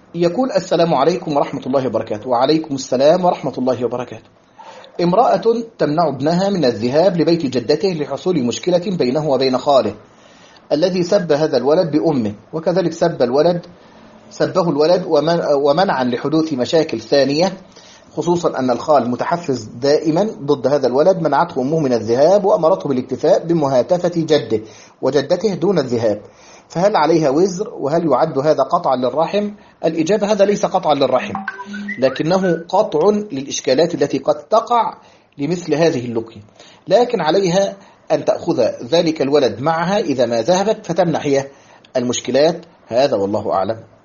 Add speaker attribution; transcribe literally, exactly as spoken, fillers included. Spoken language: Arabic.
Speaker 1: يقول: السلام عليكم ورحمة الله وبركاته. وعليكم السلام ورحمة الله وبركاته. امرأة تمنع ابنها من الذهاب لبيت جدته لحصول مشكلة بينه وبين خاله الذي سب هذا الولد بأمه، وكذلك سب الولد سبه الولد ومنعا لحدوث مشاكل ثانية، خصوصا أن الخال متحفز دائما ضد هذا الولد. منعته أمه من الذهاب وأمرته بالاكتفاء بمهاتفة جده وجدته دون الذهاب، فهل عليها وزر؟ وهل يعد هذا قطعا للرحم؟ الإجابة: هذا ليس قطعا للرحم، لكنه قطع للإشكالات التي قد تقع لمثل هذه اللقية، لكن عليها أن تأخذ ذلك الولد معها إذا ما ذهبت فتمنع هي المشكلات. هذا والله أعلم.